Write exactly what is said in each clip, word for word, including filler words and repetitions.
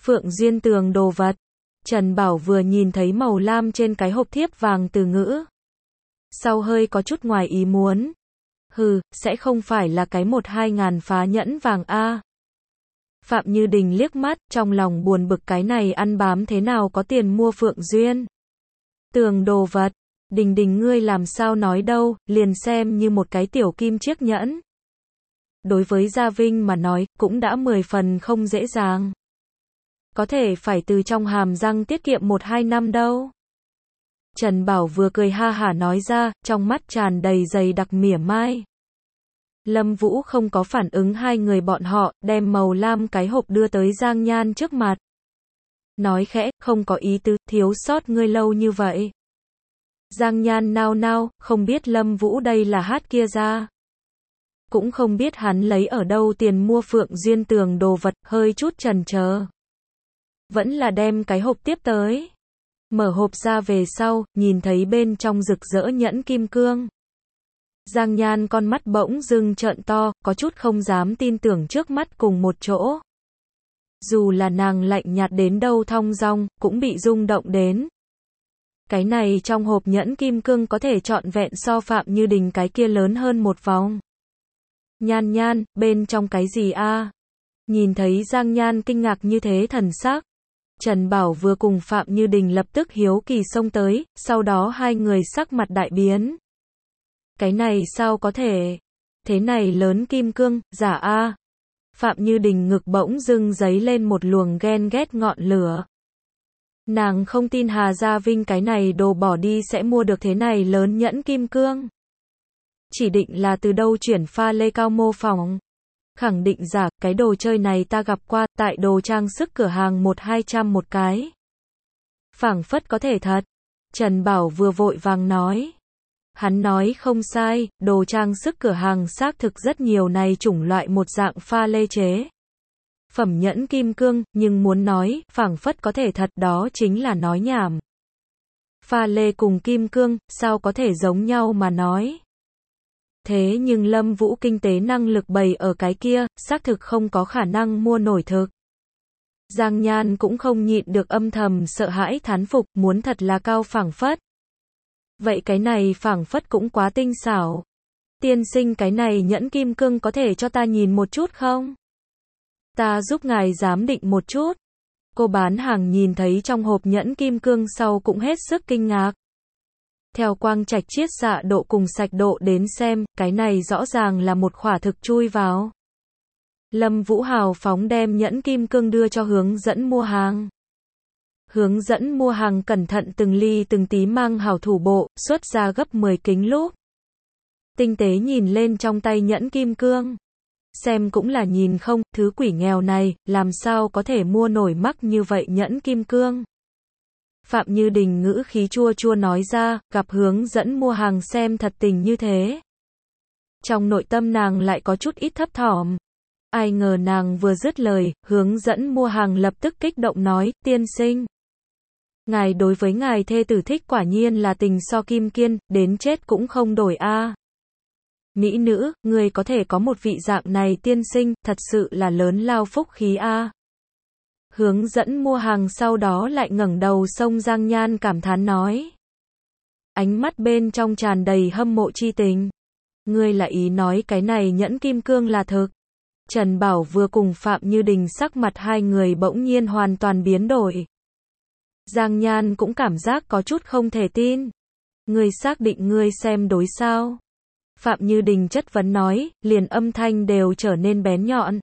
Phượng Duyên Tường đồ vật. Trần Bảo vừa nhìn thấy màu lam trên cái hộp thiếp vàng từ ngữ. Sau hơi có chút ngoài ý muốn. Hừ, sẽ không phải là cái một hai ngàn phá nhẫn vàng a. Phạm Như Đình liếc mắt, trong lòng buồn bực cái này ăn bám thế nào có tiền mua Phượng Duyên Tường đồ vật. Đình Đình ngươi làm sao nói đâu, liền xem như một cái tiểu kim chiếc nhẫn. Đối với Gia Vinh mà nói, cũng đã mười phần không dễ dàng. Có thể phải từ trong hàm răng tiết kiệm một hai năm đâu. Trần Bảo vừa cười ha hả nói ra, trong mắt tràn đầy dày đặc mỉa mai. Lâm Vũ không có phản ứng hai người bọn họ, đem màu lam cái hộp đưa tới Giang Nhan trước mặt. Nói khẽ, không có ý tứ, thiếu sót ngươi lâu như vậy. Giang Nhan nao nao, không biết Lâm Vũ đây là hát kia ra. Cũng không biết hắn lấy ở đâu tiền mua Phượng Duyên Tường đồ vật, hơi chút chần chờ. Vẫn là đem cái hộp tiếp tới. Mở hộp ra về sau, nhìn thấy bên trong rực rỡ nhẫn kim cương. Giang Nhan con mắt bỗng dưng trợn to, có chút không dám tin tưởng trước mắt cùng một chỗ. Dù là nàng lạnh nhạt đến đâu thong dong, cũng bị rung động đến. Cái này trong hộp nhẫn kim cương có thể trọn vẹn so Phạm Như Đình cái kia lớn hơn một vòng. Nhan Nhan, bên trong cái gì a? Nhìn thấy Giang Nhan kinh ngạc như thế thần sắc. Trần Bảo vừa cùng Phạm Như Đình lập tức hiếu kỳ xông tới, sau đó hai người sắc mặt đại biến. Cái này sao có thể? Thế này lớn kim cương, giả a. Phạm Như Đình ngực bỗng dưng giấy lên một luồng ghen ghét ngọn lửa. Nàng không tin Hà Gia Vinh cái này đồ bỏ đi sẽ mua được thế này lớn nhẫn kim cương. Chỉ định là từ đâu chuyển pha lê cao mô phỏng. Khẳng định giả, cái đồ chơi này ta gặp qua, tại đồ trang sức cửa hàng một hai trăm một cái. Phảng phất có thể thật. Trần Bảo vừa vội vàng nói. Hắn nói không sai, đồ trang sức cửa hàng xác thực rất nhiều này chủng loại một dạng pha lê chế. Phẩm nhẫn kim cương, nhưng muốn nói, phảng phất có thể thật đó chính là nói nhảm. Pha lê cùng kim cương, sao có thể giống nhau mà nói. Thế nhưng Lâm Vũ kinh tế năng lực bày ở cái kia, xác thực không có khả năng mua nổi thực. Giang Nhan cũng không nhịn được âm thầm sợ hãi thán phục, muốn thật là cao phảng phất. Vậy cái này phảng phất cũng quá tinh xảo. Tiên sinh cái này nhẫn kim cương có thể cho ta nhìn một chút không? Ta giúp ngài giám định một chút. Cô bán hàng nhìn thấy trong hộp nhẫn kim cương sau cũng hết sức kinh ngạc. Theo quang trạch chiết xạ độ cùng sạch độ đến xem, cái này rõ ràng là một khỏa thực chui vào. Lâm Vũ hào phóng đem nhẫn kim cương đưa cho hướng dẫn mua hàng. Hướng dẫn mua hàng cẩn thận từng ly từng tí mang hảo thủ bộ, xuất ra gấp mười kính lúp. Tinh tế nhìn lên trong tay nhẫn kim cương. Xem cũng là nhìn không, thứ quỷ nghèo này, làm sao có thể mua nổi mắc như vậy nhẫn kim cương. Phạm Như Đình ngữ khí chua chua nói ra, gặp hướng dẫn mua hàng xem thật tình như thế. Trong nội tâm nàng lại có chút ít thấp thỏm. Ai ngờ nàng vừa dứt lời, hướng dẫn mua hàng lập tức kích động nói, tiên sinh. Ngài đối với ngài thê tử thích quả nhiên là tình so kim kiên, đến chết cũng không đổi a. Mỹ nữ, người có thể có một vị dạng này tiên sinh, thật sự là lớn lao phúc khí a. Hướng dẫn mua hàng sau đó lại ngẩng đầu xông Giang Nhan cảm thán nói. Ánh mắt bên trong tràn đầy hâm mộ chi tình. Ngươi là ý nói cái này nhẫn kim cương là thực. Trần Bảo vừa cùng Phạm Như Đình sắc mặt hai người bỗng nhiên hoàn toàn biến đổi. Giang Nhan cũng cảm giác có chút không thể tin. Ngươi xác định ngươi xem đối sao? Phạm Như Đình chất vấn nói, liền âm thanh đều trở nên bén nhọn.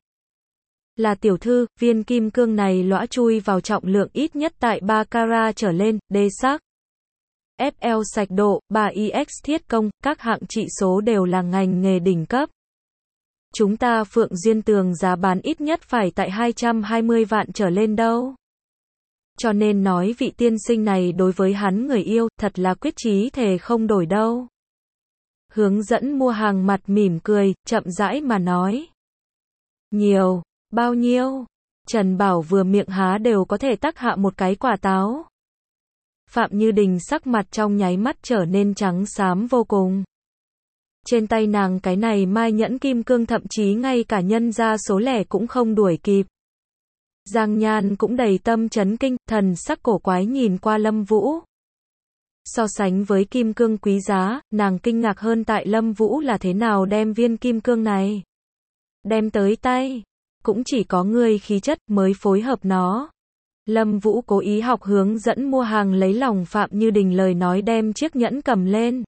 Là tiểu thư, viên kim cương này lõa chui vào trọng lượng ít nhất tại ba carat trở lên, đê sắc. ép lờ sạch độ, ba i ích thiết công, các hạng trị số đều là ngành nghề đỉnh cấp. Chúng ta Phượng Duyên Tường giá bán ít nhất phải tại hai trăm hai mươi vạn trở lên đâu. Cho nên nói vị tiên sinh này đối với hắn người yêu, thật là quyết chí thề không đổi đâu. Hướng dẫn mua hàng mặt mỉm cười, chậm rãi mà nói. Nhiều, bao nhiêu? Trần Bảo vừa miệng há đều có thể tắc hạ một cái quả táo. Phạm Như Đình sắc mặt trong nháy mắt trở nên trắng xám vô cùng. Trên tay nàng cái này mai nhẫn kim cương thậm chí ngay cả nhân ra số lẻ cũng không đuổi kịp. Giang Nhan cũng đầy tâm chấn kinh, thần sắc cổ quái nhìn qua Lâm Vũ. So sánh với kim cương quý giá, nàng kinh ngạc hơn tại Lâm Vũ là thế nào đem viên kim cương này đem tới tay. Cũng chỉ có người khí chất mới phối hợp nó. Lâm Vũ cố ý học hướng dẫn mua hàng lấy lòng Phạm Như Đình lời nói đem chiếc nhẫn cầm lên.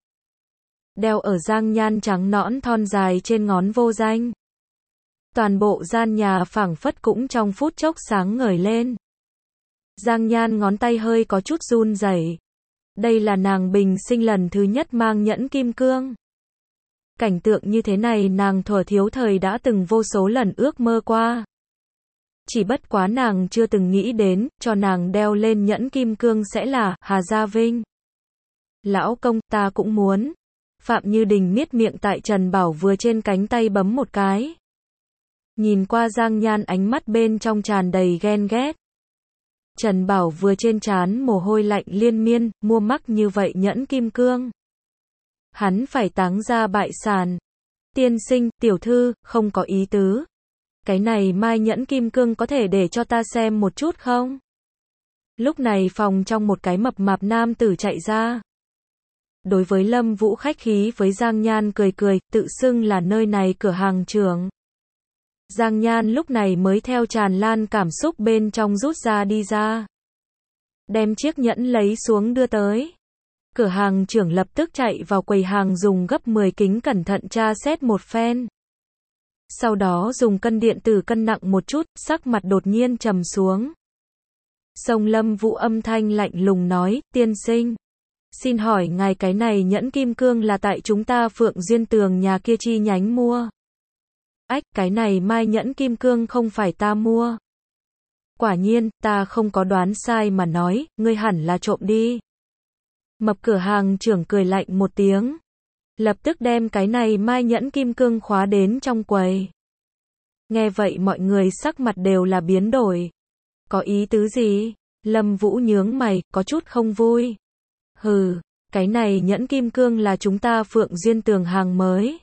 Đeo ở Giang Nhan trắng nõn thon dài trên ngón vô danh. Toàn bộ gian nhà phảng phất cũng trong phút chốc sáng ngời lên. Giang Nhan ngón tay hơi có chút run rẩy. Đây là nàng bình sinh lần thứ nhất mang nhẫn kim cương. Cảnh tượng như thế này nàng thuở thiếu thời đã từng vô số lần ước mơ qua. Chỉ bất quá nàng chưa từng nghĩ đến, cho nàng đeo lên nhẫn kim cương sẽ là Hà Gia Vinh. Lão công, ta cũng muốn. Phạm Như Đình miết miệng tại Trần Bảo Vừa trên cánh tay bấm một cái. Nhìn qua Giang Nhan ánh mắt bên trong tràn đầy ghen ghét. Trần Bảo Vừa trên trán mồ hôi lạnh liên miên, mua mắc như vậy nhẫn kim cương. Hắn phải táng ra bại sản. Tiên sinh, tiểu thư, không có ý tứ. Cái này mai nhẫn kim cương có thể để cho ta xem một chút không? Lúc này phòng trong một cái mập mạp nam tử chạy ra. Đối với Lâm Vũ khách khí với Giang Nhan cười cười, tự xưng là nơi này cửa hàng trưởng. Giang Nhan lúc này mới theo tràn lan cảm xúc bên trong rút ra đi ra. Đem chiếc nhẫn lấy xuống đưa tới. Cửa hàng trưởng lập tức chạy vào quầy hàng dùng gấp mười kính cẩn thận tra xét một phen. Sau đó dùng cân điện tử cân nặng một chút, sắc mặt đột nhiên trầm xuống. Sông Lâm Vũ âm thanh lạnh lùng nói, tiên sinh. Xin hỏi ngài cái này nhẫn kim cương là tại chúng ta Phượng Duyên Tường nhà kia chi nhánh mua. Ách, cái này mai nhẫn kim cương không phải ta mua. Quả nhiên, ta không có đoán sai mà nói, ngươi hẳn là trộm đi. Mập cửa hàng trưởng cười lạnh một tiếng. Lập tức đem cái này mai nhẫn kim cương khóa đến trong quầy. Nghe vậy mọi người sắc mặt đều là biến đổi. Có ý tứ gì? Lâm Vũ nhướng mày, có chút không vui. Hừ, cái này nhẫn kim cương là chúng ta Phượng Duyên Tường hàng mới.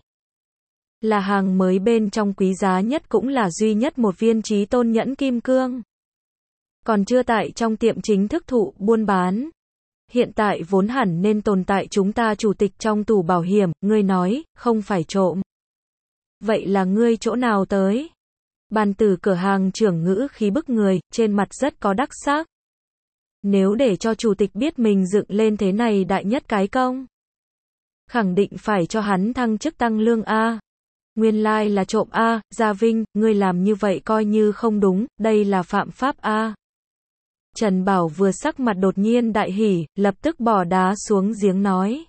Là hàng mới bên trong quý giá nhất cũng là duy nhất một viên chí tôn nhẫn kim cương. Còn chưa tại trong tiệm chính thức thụ buôn bán. Hiện tại vốn hẳn nên tồn tại chúng ta chủ tịch trong tủ bảo hiểm, ngươi nói, không phải trộm. Vậy là ngươi chỗ nào tới? Bàn tử cửa hàng trưởng ngữ khí bức người, trên mặt rất có đắc sắc. Nếu để cho chủ tịch biết mình dựng lên thế này đại nhất cái công. Khẳng định phải cho hắn thăng chức tăng lương A. Nguyên lai like là trộm A, Gia Vinh, ngươi làm như vậy coi như không đúng, đây là phạm pháp A. Trần Bảo Vừa sắc mặt đột nhiên đại hỉ, lập tức bỏ đá xuống giếng nói.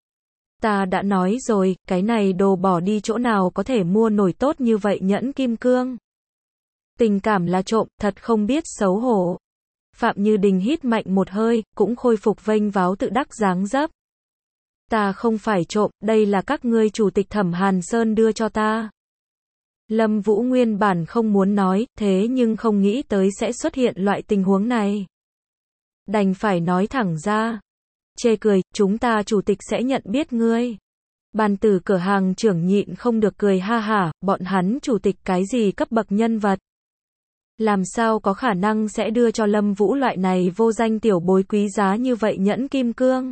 Ta đã nói rồi, cái này đồ bỏ đi chỗ nào có thể mua nổi tốt như vậy nhẫn kim cương. Tình cảm là trộm, thật không biết xấu hổ. Phạm Như Đình hít mạnh một hơi, cũng khôi phục vênh váo tự đắc dáng dấp. Ta không phải trộm, đây là các ngươi chủ tịch Thẩm Hàn Sơn đưa cho ta. Lâm Vũ nguyên bản không muốn nói, thế nhưng không nghĩ tới sẽ xuất hiện loại tình huống này. Đành phải nói thẳng ra. Chê cười, chúng ta chủ tịch sẽ nhận biết ngươi. Bàn tử cửa hàng trưởng nhịn không được cười ha hả, bọn hắn chủ tịch cái gì cấp bậc nhân vật. Làm sao có khả năng sẽ đưa cho Lâm Vũ loại này vô danh tiểu bối quý giá như vậy nhẫn kim cương.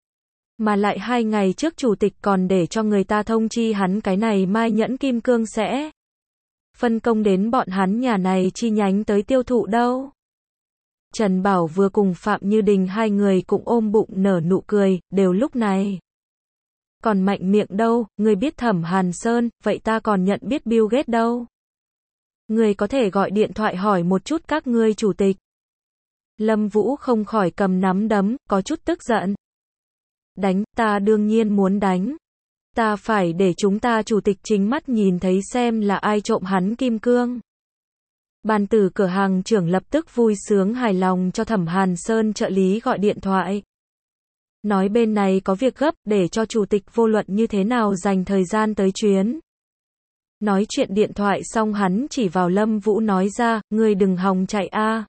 Mà lại hai ngày trước chủ tịch còn để cho người ta thông chi hắn cái này mai nhẫn kim cương sẽ phân công đến bọn hắn nhà này chi nhánh tới tiêu thụ đâu. Trần Bảo Vừa cùng Phạm Như Đình hai người cũng ôm bụng nở nụ cười, đều lúc này. Còn mạnh miệng đâu, người biết Thẩm Hàn Sơn, vậy ta còn nhận biết Bill Gates đâu. Người có thể gọi điện thoại hỏi một chút các ngươi chủ tịch. Lâm Vũ không khỏi cầm nắm đấm, có chút tức giận. Đánh, ta đương nhiên muốn đánh. Ta phải để chúng ta chủ tịch chính mắt nhìn thấy xem là ai trộm hắn kim cương. Bàn tử cửa hàng trưởng lập tức vui sướng hài lòng cho Thẩm Hàn Sơn trợ lý gọi điện thoại. Nói bên này có việc gấp để cho chủ tịch vô luận như thế nào dành thời gian tới chuyến. Nói chuyện điện thoại xong hắn chỉ vào Lâm Vũ nói ra, ngươi đừng hòng chạy a.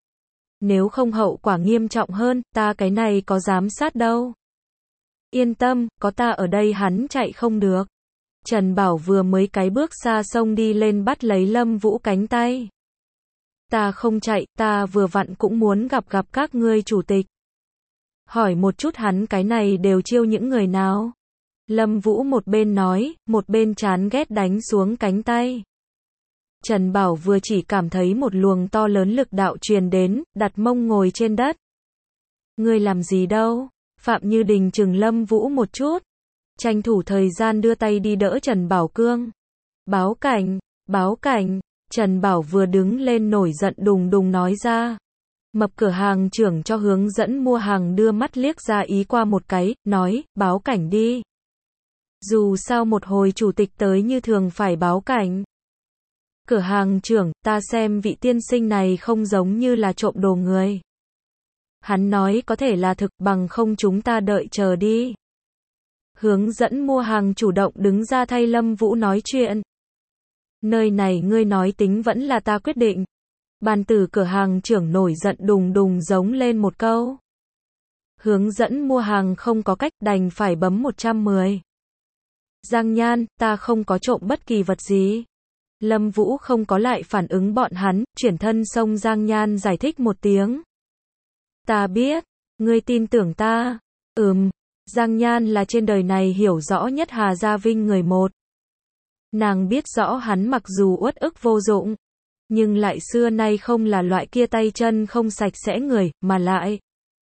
Nếu không hậu quả nghiêm trọng hơn, ta cái này có giám sát đâu. Yên tâm, có ta ở đây hắn chạy không được. Trần Bảo vừa mới cái bước xa xông đi lên bắt lấy Lâm Vũ cánh tay. Ta không chạy, ta vừa vặn cũng muốn gặp gặp các ngươi chủ tịch. Hỏi một chút hắn cái này đều chiêu những người nào? Lâm Vũ một bên nói, một bên chán ghét đánh xuống cánh tay. Trần Bảo vừa chỉ cảm thấy một luồng to lớn lực đạo truyền đến, đặt mông ngồi trên đất. Ngươi làm gì đâu? Phạm Như Đình chừng Lâm Vũ một chút. Tranh thủ thời gian đưa tay đi đỡ Trần Bảo Cương. Báo cảnh, báo cảnh. Trần Bảo vừa đứng lên nổi giận đùng đùng nói ra. Mập cửa hàng trưởng cho hướng dẫn mua hàng đưa mắt liếc ra ý qua một cái, nói, báo cảnh đi. Dù sao một hồi chủ tịch tới như thường phải báo cảnh. Cửa hàng trưởng, ta xem vị tiên sinh này không giống như là trộm đồ người. Hắn nói có thể là thực, bằng không chúng ta đợi chờ đi. Hướng dẫn mua hàng chủ động đứng ra thay Lâm Vũ nói chuyện. Nơi này ngươi nói tính vẫn là ta quyết định. Bàn tử cửa hàng trưởng nổi giận đùng đùng giống lên một câu. Hướng dẫn mua hàng không có cách đành phải bấm một trăm mười. Giang Nhan, ta không có trộm bất kỳ vật gì. Lâm Vũ không có lại phản ứng bọn hắn, chuyển thân xông Giang Nhan giải thích một tiếng. Ta biết, ngươi tin tưởng ta. Ừm, Giang Nhan là trên đời này hiểu rõ nhất Hà Gia Vinh người một. Nàng biết rõ hắn mặc dù uất ức vô dụng, nhưng lại xưa nay không là loại kia tay chân không sạch sẽ người, mà lại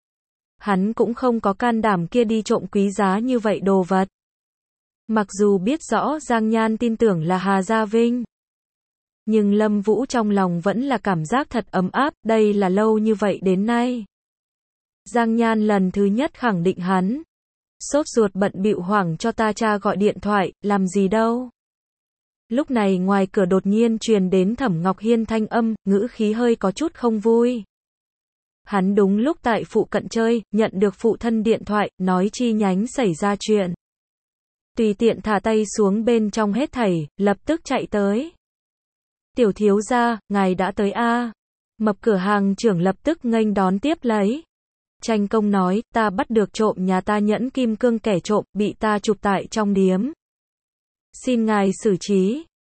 hắn cũng không có can đảm kia đi trộm quý giá như vậy đồ vật. Mặc dù biết rõ Giang Nhan tin tưởng là Hà Gia Vinh, nhưng Lâm Vũ trong lòng vẫn là cảm giác thật ấm áp, đây là lâu như vậy đến nay. Giang Nhan lần thứ nhất khẳng định hắn. Sốt ruột bận bịu hoảng cho ta cha gọi điện thoại, làm gì đâu. Lúc này ngoài cửa đột nhiên truyền đến Thẩm Ngọc Hiên thanh âm, ngữ khí hơi có chút không vui. Hắn đúng lúc tại phụ cận chơi, nhận được phụ thân điện thoại, nói chi nhánh xảy ra chuyện. Tùy tiện thả tay xuống bên trong hết thảy, lập tức chạy tới. Tiểu thiếu gia, ngài đã tới a? Mập cửa hàng trưởng lập tức nghênh đón tiếp lấy. Tranh công nói, ta bắt được trộm nhà ta nhẫn kim cương kẻ trộm, bị ta chụp tại trong điếm. Xin ngài xử trí.